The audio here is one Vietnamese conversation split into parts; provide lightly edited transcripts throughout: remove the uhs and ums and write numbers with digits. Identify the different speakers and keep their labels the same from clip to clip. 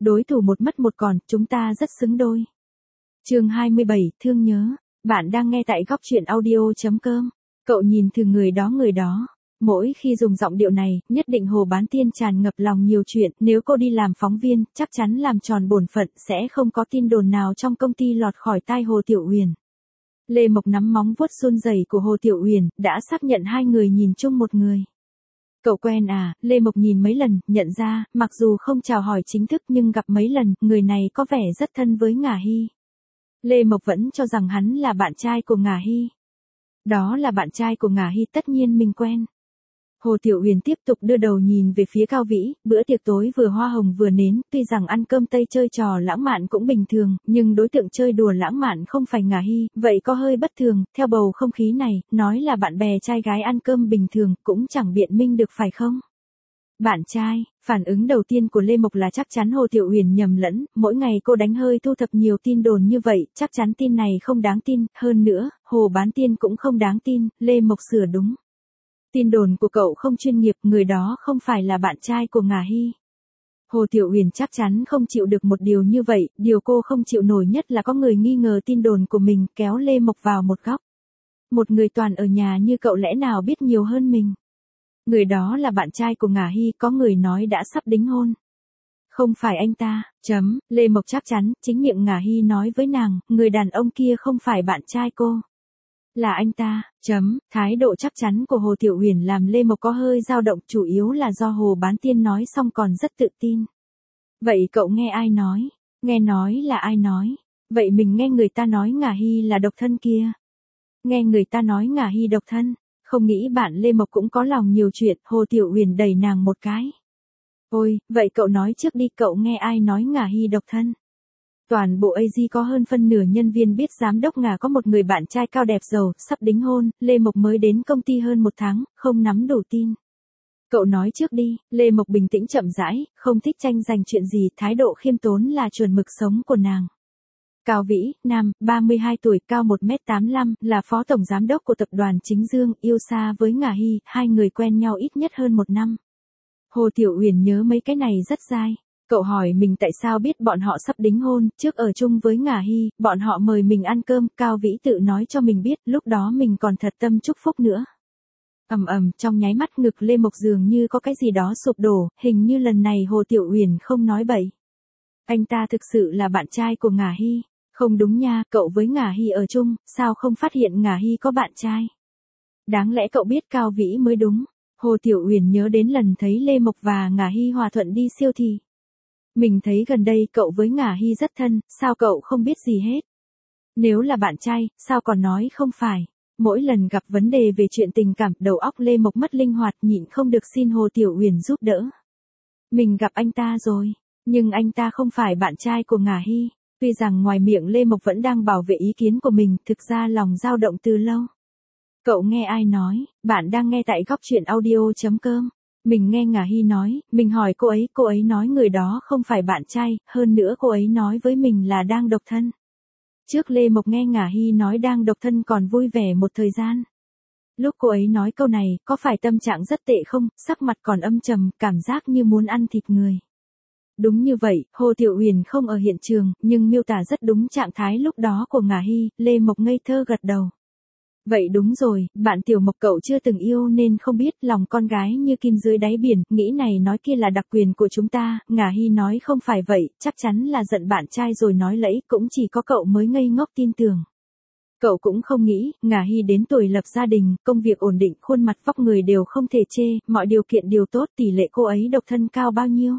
Speaker 1: Đối thủ một mất một còn, chúng ta rất xứng đôi. Chương 27, thương nhớ. Bạn đang nghe tại góc truyện audio.com. Cậu nhìn thử người đó. Mỗi khi dùng giọng điệu này, nhất định Hồ Bán Tiên tràn ngập lòng nhiều chuyện, nếu cô đi làm phóng viên, chắc chắn làm tròn bổn phận, sẽ không có tin đồn nào trong công ty lọt khỏi tai Hồ Tiểu Uyển. Lê Mộc nắm móng vuốt run rẩy của Hồ Tiểu Uyển, đã xác nhận hai người nhìn chung một người. Cậu quen à? Lê Mộc nhìn mấy lần, nhận ra, mặc dù không chào hỏi chính thức nhưng gặp mấy lần, người này có vẻ rất thân với Ngả Hy. Lê Mộc vẫn cho rằng hắn là bạn trai của Ngả Hy. Đó là bạn trai của Ngả Hy, tất nhiên mình quen. Hồ Tiểu Uyển tiếp tục đưa đầu nhìn về phía Cao Vĩ, bữa tiệc tối vừa hoa hồng vừa nến, tuy rằng ăn cơm Tây chơi trò lãng mạn cũng bình thường, nhưng đối tượng chơi đùa lãng mạn không phải Ngả Hy, vậy có hơi bất thường, theo bầu không khí này, nói là bạn bè trai gái ăn cơm bình thường, cũng chẳng biện minh được phải không? Bạn trai, phản ứng đầu tiên của Lê Mộc là chắc chắn Hồ Tiểu Uyển nhầm lẫn, mỗi ngày cô đánh hơi thu thập nhiều tin đồn như vậy, chắc chắn tin này không đáng tin, hơn nữa, Hồ Bán Tiên cũng không đáng tin, Lê Mộc sửa đúng. Tin đồn của cậu không chuyên nghiệp, người đó không phải là bạn trai của Ngả Hy. Hồ Tiểu Uyển chắc chắn không chịu được một điều như vậy, điều cô không chịu nổi nhất là có người nghi ngờ tin đồn của mình, kéo Lê Mộc vào một góc. Một người toàn ở nhà như cậu lẽ nào biết nhiều hơn mình? Người đó là bạn trai của Ngả Hy, có người nói đã sắp đính hôn. Không phải anh ta, Lê Mộc chắc chắn, chính miệng Ngả Hy nói với nàng, người đàn ông kia không phải bạn trai cô. Là anh ta, thái độ chắc chắn của Hồ Tiểu Uyển làm Lê Mộc có hơi dao động, chủ yếu là do Hồ Bán Tiên nói xong còn rất tự tin. Vậy cậu nghe ai nói? Nghe nói là ai nói? Vậy mình nghe người ta nói Ngả Hy là độc thân kia. Nghe người ta nói Ngả Hy độc thân, không nghĩ bạn Lê Mộc cũng có lòng nhiều chuyện, Hồ Tiểu Uyển đẩy nàng một cái. Ôi, vậy cậu nói trước đi, cậu nghe ai nói Ngả Hy độc thân? Toàn bộ AG có hơn phân nửa nhân viên biết giám đốc Ngả có một người bạn trai cao đẹp giàu, sắp đính hôn, Lê Mộc mới đến công ty hơn một tháng, không nắm đủ tin. Cậu nói trước đi, Lê Mộc bình tĩnh chậm rãi, không thích tranh giành chuyện gì, thái độ khiêm tốn là chuẩn mực sống của nàng. Cao Vĩ, nam, 32 tuổi, cao 1m85, là phó tổng giám đốc của tập đoàn Chính Dương, yêu xa với Ngả Hy, hai người quen nhau ít nhất hơn một năm. Hồ Tiểu Uyển nhớ mấy cái này rất dai. Cậu hỏi mình tại sao biết bọn họ sắp đính hôn, trước ở chung với Ngả Hy, bọn họ mời mình ăn cơm, Cao Vĩ tự nói cho mình biết, lúc đó mình còn thật tâm chúc phúc nữa. Trong nháy mắt ngực Lê Mộc dường như có cái gì đó sụp đổ, hình như lần này Hồ Tiểu Uyển không nói bậy. Anh ta thực sự là bạn trai của Ngả Hy. Không đúng nha, cậu với Ngả Hy ở chung, sao không phát hiện Ngả Hy có bạn trai? Đáng lẽ cậu biết Cao Vĩ mới đúng. Hồ Tiểu Uyển nhớ đến lần thấy Lê Mộc và Ngả Hy hòa thuận đi siêu thị. Mình thấy gần đây cậu với Ngả Hy rất thân, sao cậu không biết gì hết? Nếu là bạn trai, sao còn nói không phải? Mỗi lần gặp vấn đề về chuyện tình cảm, đầu óc Lê Mộc mất linh hoạt, nhịn không được xin Hồ Tiểu Uyển giúp đỡ. Mình gặp anh ta rồi, nhưng anh ta không phải bạn trai của Ngả Hy. Tuy rằng ngoài miệng Lê Mộc vẫn đang bảo vệ ý kiến của mình, thực ra lòng dao động từ lâu. Cậu nghe ai nói? Bạn đang nghe tại góc truyện audio.com. Mình nghe Ngả Hy nói, mình hỏi cô ấy nói người đó không phải bạn trai, hơn nữa cô ấy nói với mình là đang độc thân. Trước Lê Mộc nghe Ngả Hy nói đang độc thân còn vui vẻ một thời gian. Lúc cô ấy nói câu này, có phải tâm trạng rất tệ không, sắc mặt còn âm trầm, cảm giác như muốn ăn thịt người. Đúng như vậy, Hồ Tiểu Uyển không ở hiện trường, nhưng miêu tả rất đúng trạng thái lúc đó của Ngả Hy, Lê Mộc ngây thơ gật đầu. Vậy đúng rồi, bạn Tiểu Mộc cậu chưa từng yêu nên không biết, lòng con gái như kim dưới đáy biển, nghĩ này nói kia là đặc quyền của chúng ta, Ngả Hy nói không phải vậy, chắc chắn là giận bạn trai rồi nói lẫy, cũng chỉ có cậu mới ngây ngốc tin tưởng. Cậu cũng không nghĩ, Ngả Hy đến tuổi lập gia đình, công việc ổn định, khuôn mặt vóc người đều không thể chê, mọi điều kiện đều tốt, tỷ lệ cô ấy độc thân cao bao nhiêu.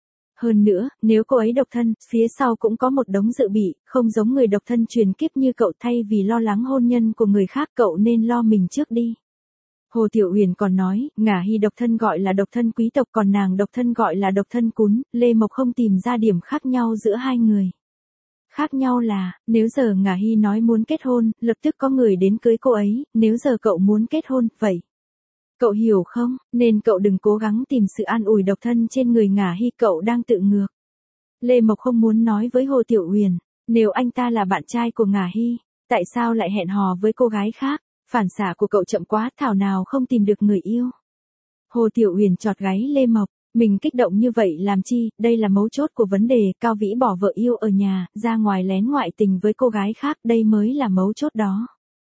Speaker 1: Hơn nữa, nếu cô ấy độc thân, phía sau cũng có một đống dự bị, không giống người độc thân truyền kiếp như cậu, thay vì lo lắng hôn nhân của người khác cậu nên lo mình trước đi. Hồ Tiểu Uyển còn nói, Ngả Hy độc thân gọi là độc thân quý tộc còn nàng độc thân gọi là độc thân cún, Lê Mộc không tìm ra điểm khác nhau giữa hai người. Khác nhau là, nếu giờ Ngả Hy nói muốn kết hôn, lập tức có người đến cưới cô ấy, nếu giờ cậu muốn kết hôn, vậy. Cậu hiểu không, nên cậu đừng cố gắng tìm sự an ủi độc thân trên người Ngả Hy, cậu đang tự ngược. Lê Mộc không muốn nói với Hồ Tiểu Uyển, nếu anh ta là bạn trai của Ngả Hy, tại sao lại hẹn hò với cô gái khác, phản xạ của cậu chậm quá, thảo nào không tìm được người yêu. Hồ Tiểu Uyển chọt gáy Lê Mộc, Mình kích động như vậy làm chi, đây là mấu chốt của vấn đề, Cao Vĩ bỏ vợ yêu ở nhà, ra ngoài lén ngoại tình với cô gái khác, đây mới là mấu chốt đó.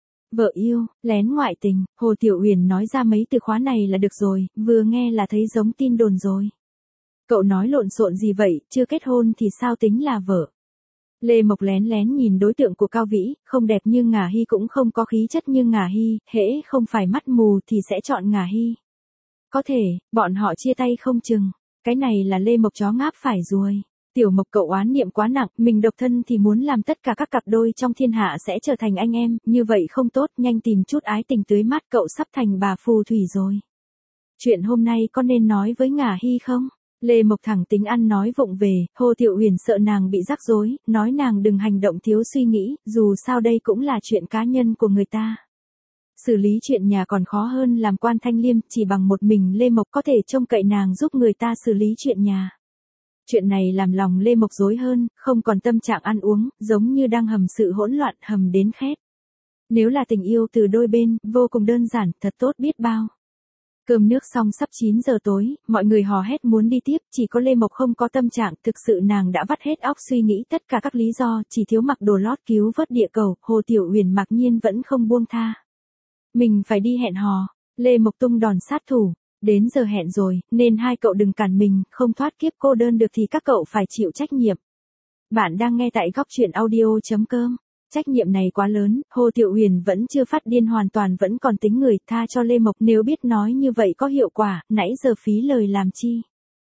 Speaker 1: Vợ yêu, lén ngoại tình, Hồ Tiểu Uyển nói ra mấy từ khóa này là được rồi, vừa nghe là thấy giống tin đồn rồi. Cậu nói lộn xộn gì vậy, chưa kết hôn thì sao tính là vợ? Lê Mộc lén lén nhìn đối tượng của Cao Vĩ, không đẹp như Ngả Hy cũng không có khí chất như Ngả Hy, hễ không phải mắt mù thì sẽ chọn Ngả Hy. Có thể, bọn họ chia tay không chừng, cái này là Lê Mộc chó ngáp phải ruồi. Tiểu Mộc cậu oán niệm quá nặng, mình độc thân thì muốn làm tất cả các cặp đôi trong thiên hạ sẽ trở thành anh em, như vậy không tốt, nhanh tìm chút ái tình tưới mát, cậu sắp thành bà phù thủy rồi. Chuyện hôm nay có nên nói với Ngả Hy không? Lê Mộc thẳng tính ăn nói vụng về, Hồ Tiểu Uyển sợ nàng bị rắc rối, nói nàng đừng hành động thiếu suy nghĩ, dù sao đây cũng là chuyện cá nhân của người ta. Xử lý chuyện nhà còn khó hơn làm quan thanh liêm, chỉ bằng một mình Lê Mộc có thể trông cậy nàng giúp người ta xử lý chuyện nhà. Chuyện này làm lòng Lê Mộc rối hơn, không còn tâm trạng ăn uống, giống như đang hầm sự hỗn loạn, hầm đến khét. Nếu là tình yêu từ đôi bên, vô cùng đơn giản, thật tốt biết bao. Cơm nước xong sắp 9 giờ tối, mọi người hò hét muốn đi tiếp, chỉ có Lê Mộc không có tâm trạng, thực sự nàng đã vắt hết óc suy nghĩ tất cả các lý do, chỉ thiếu mặc đồ lót cứu vớt địa cầu, Hồ Tiểu Uyển mặc nhiên vẫn không buông tha. Mình phải đi hẹn hò, Lê Mộc tung đòn sát thủ, đến giờ hẹn rồi, nên hai cậu đừng cản mình, không thoát kiếp cô đơn được thì các cậu phải chịu trách nhiệm. Bạn đang nghe tại góc truyện audio.com. Trách nhiệm này quá lớn, Hồ Tiểu Uyển vẫn chưa phát điên hoàn toàn vẫn còn tính người, tha cho Lê Mộc, nếu biết nói như vậy có hiệu quả, nãy giờ phí lời làm chi.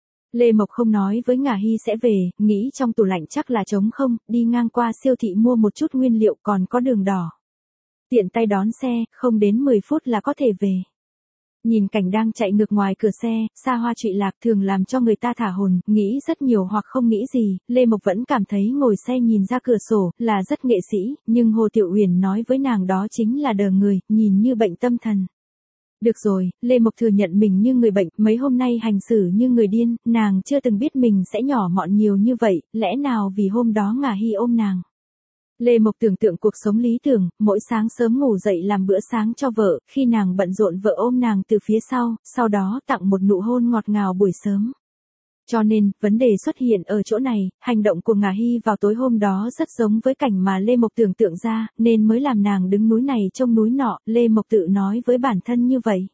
Speaker 1: Lê Mộc không nói với Ngả Hy sẽ về, nghĩ trong tủ lạnh chắc là trống không, đi ngang qua siêu thị mua một chút nguyên liệu còn có đường đỏ. Tiện tay đón xe, không đến 10 phút là có thể về. Nhìn cảnh đang chạy ngược ngoài cửa xe, xa hoa trụy lạc thường làm cho người ta thả hồn, nghĩ rất nhiều hoặc không nghĩ gì, Lê Mộc vẫn cảm thấy ngồi xe nhìn ra cửa sổ, là rất nghệ sĩ, nhưng Hồ Tiểu Uyển nói với nàng đó chính là đờ người, nhìn như bệnh tâm thần. Được rồi, Lê Mộc thừa nhận mình như người bệnh, mấy hôm nay hành xử như người điên, nàng chưa từng biết mình sẽ nhỏ mọn nhiều như vậy, lẽ nào vì hôm đó Ngả Hy ôm nàng. Lê Mộc tưởng tượng cuộc sống lý tưởng, mỗi sáng sớm ngủ dậy làm bữa sáng cho vợ, khi nàng bận rộn vợ ôm nàng từ phía sau đó tặng một nụ hôn ngọt ngào buổi sớm. Cho nên, vấn đề xuất hiện ở chỗ này, hành động của Ngả Hy vào tối hôm đó rất giống với cảnh mà Lê Mộc tưởng tượng ra, nên mới làm nàng đứng núi này trông núi nọ, Lê Mộc tự nói với bản thân như vậy.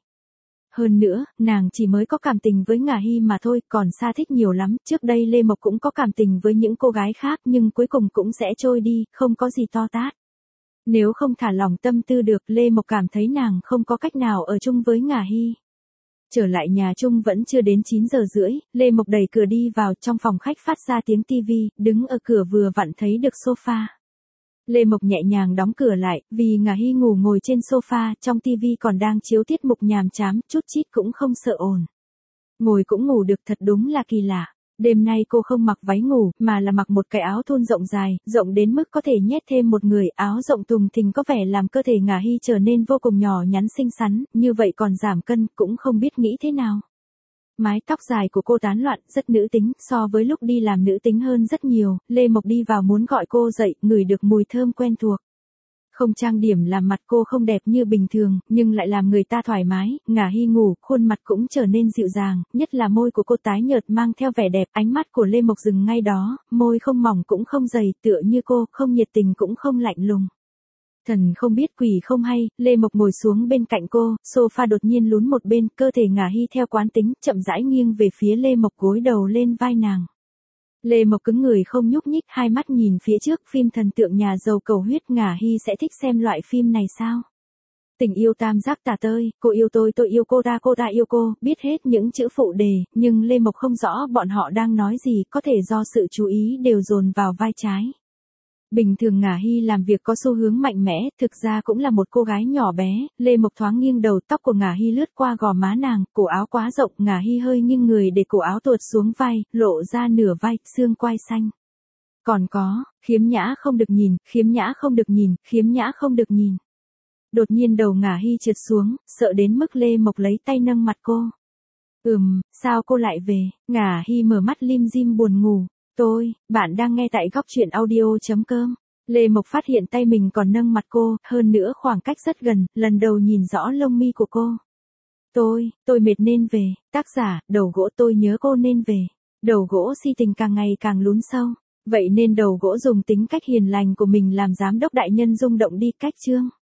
Speaker 1: Hơn nữa, nàng chỉ mới có cảm tình với Ngả Hy mà thôi, còn xa thích nhiều lắm, trước đây Lê Mộc cũng có cảm tình với những cô gái khác nhưng cuối cùng cũng sẽ trôi đi, không có gì to tát. Nếu không thả lòng tâm tư được, Lê Mộc cảm thấy nàng không có cách nào ở chung với Ngả Hy. Trở lại nhà chung vẫn chưa đến 9 giờ rưỡi, Lê Mộc đẩy cửa đi vào, trong phòng khách phát ra tiếng tivi, đứng ở cửa vừa vặn thấy được sofa. Lê Mộc nhẹ nhàng đóng cửa lại, vì Ngả Hy ngủ ngồi trên sofa, trong tivi còn đang chiếu tiết mục nhàm chán, chút chít cũng không sợ ồn. Ngồi cũng ngủ được, thật đúng là kỳ lạ. Đêm nay cô không mặc váy ngủ, mà là mặc một cái áo thun rộng dài, rộng đến mức có thể nhét thêm một người, áo rộng tùng thình có vẻ làm cơ thể Ngả Hy trở nên vô cùng nhỏ nhắn xinh xắn, như vậy còn giảm cân, cũng không biết nghĩ thế nào. Mái tóc dài của cô tán loạn, rất nữ tính, so với lúc đi làm nữ tính hơn rất nhiều, Lê Mộc đi vào muốn gọi cô dậy, ngửi được mùi thơm quen thuộc. Không trang điểm làm mặt cô không đẹp như bình thường, nhưng lại làm người ta thoải mái, Ngả Hy ngủ, khuôn mặt cũng trở nên dịu dàng, nhất là môi của cô tái nhợt mang theo vẻ đẹp, ánh mắt của Lê Mộc dừng ngay đó, môi không mỏng cũng không dày, tựa như cô, không nhiệt tình cũng không lạnh lùng. Thần không biết quỷ không hay, Lê Mộc ngồi xuống bên cạnh cô, sofa đột nhiên lún một bên, cơ thể Ngả Hy theo quán tính, chậm rãi nghiêng về phía Lê Mộc, gối đầu lên vai nàng. Lê Mộc cứng người không nhúc nhích, hai mắt nhìn phía trước, phim thần tượng nhà giàu cầu huyết, Ngả Hy sẽ thích xem loại phim này sao? Tình yêu tam giác tà tơi, cô yêu tôi yêu cô ta yêu cô, biết hết những chữ phụ đề, nhưng Lê Mộc không rõ bọn họ đang nói gì, có thể do sự chú ý đều dồn vào vai trái. Bình thường Ngả Hy làm việc có xu hướng mạnh mẽ, thực ra cũng là một cô gái nhỏ bé, Lê Mộc thoáng nghiêng đầu, tóc của Ngả Hy lướt qua gò má nàng, cổ áo quá rộng, Ngả Hy hơi nghiêng người để cổ áo tuột xuống vai, lộ ra nửa vai, xương quai xanh. Còn có, khiếm nhã không được nhìn, khiếm nhã không được nhìn, khiếm nhã không được nhìn. Đột nhiên đầu Ngả Hy trượt xuống, sợ đến mức Lê Mộc lấy tay nâng mặt cô. Sao cô lại về? Ngả Hy mở mắt lim dim buồn ngủ. Bạn đang nghe tại góc truyện audio.com. Lê Mộc phát hiện tay mình còn nâng mặt cô, hơn nữa khoảng cách rất gần, lần đầu nhìn rõ lông mi của cô. Tôi mệt nên về. Tác giả, đầu gỗ. Tôi nhớ cô nên về. Đầu gỗ si tình càng ngày càng lún sâu. Vậy nên đầu gỗ dùng tính cách hiền lành của mình làm giám đốc đại nhân rung động đi cách chương.